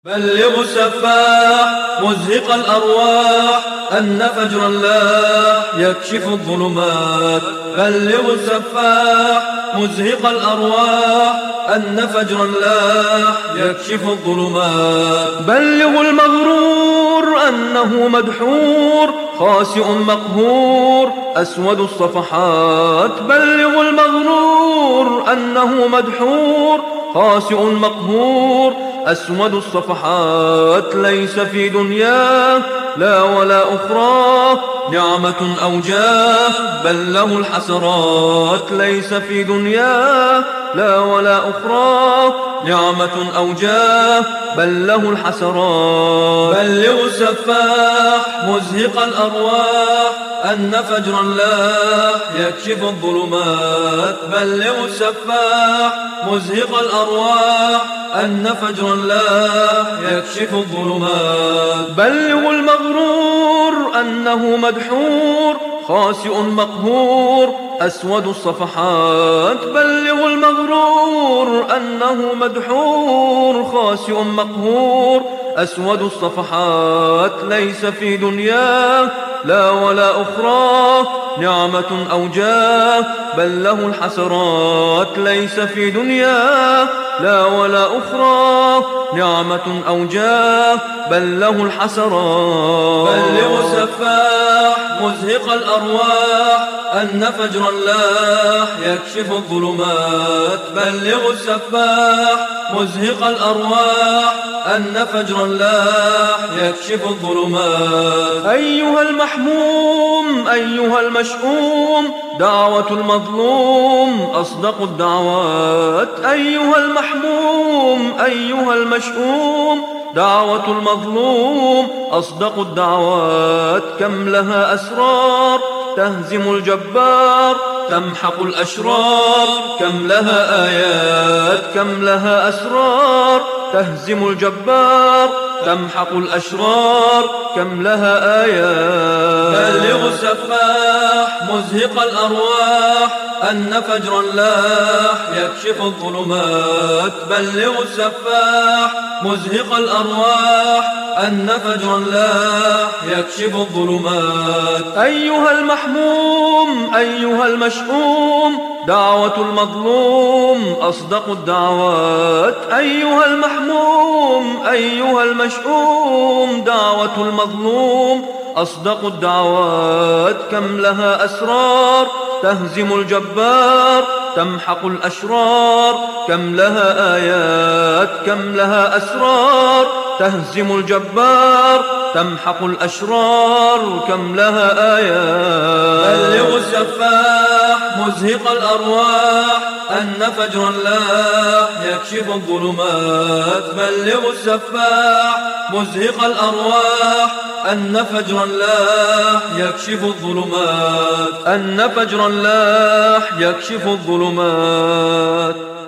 بلغ السفاح مزهق الأرواح أن فجر الله يكشف الظلمات. بلغ السفاح مزهق الأرواح أن فجر الله يكشف الظلمات. بلغ المغرور أنه مدحور خاسئ مقهور أسود الصفحات. بلغ المغرور أنه مدحور خاسئ مقهور أسود الصفحات. ليس في دنياه لا ولا أخرى نعمة أو جاه بل له الحسرات. ليس في دنياه لا ولا أخرى نعمة أو جاه بل له الحسرات. بلغ السفاح مزهق الأرواح أن فجر الله يكشف الظلمات. بلغ السفاح مزهق الأرواح أن فجر الله يكشف الظلمات. بلغ المغرور أنه مدحور خاسئ مقهور أسود الصفحات. بلغ المغرور أنه مدحور خاسئ مقهور أسود الصفحات. ليس في دنياه لا ولا أخرى نعمة أو جاه بل له الحسرات. ليس في دنياه لا ولا أخرى نعمة أو جاه بل له الحسرات. بلغ السفاح مزهق الأرواح أن فجر الله يكشف الظلمات. بلغ السفاح مزهق الأرواح أن فجر الله يكشف الظلمات. أيها المحموم أيها المشؤوم دعوة المظلوم أصدق الدعوات. أيها المحموم أيها المشؤوم دعوة المظلوم أصدق الدعوات. كم لها أسرار تهزم الجبار تمحق الأشرار. كم لها آيات كم لها أسرار تهزم الجبار تمحق الأشرار. كم لها آيات. بلغ السفاح مزهق الأرواح أن فجر الله يكشف الظلمات. بلغ السفاح مزهق الأرواح أن فجر الله يكشف الظلمات. أيها المحموم أيها المشؤوم دعوة المظلوم أصدق الدعوات. أيها المحموم أيها المشؤوم دعوة المظلوم أصدق الدعوات. كم لها أسرار تهزم الجبار تمحق الأشرار. كم لها آيات كم لها أسرار تهزم الجبار تمحق الأشرار. كم لها آيات. بلغ السفاح مزهق الأرواح أن فجر الله يكشف الظلمات. بلغ السفاح مزهق الأرواح أن فجر الله يكشف الظلمات. أن فجر الله يكشف الظلمات.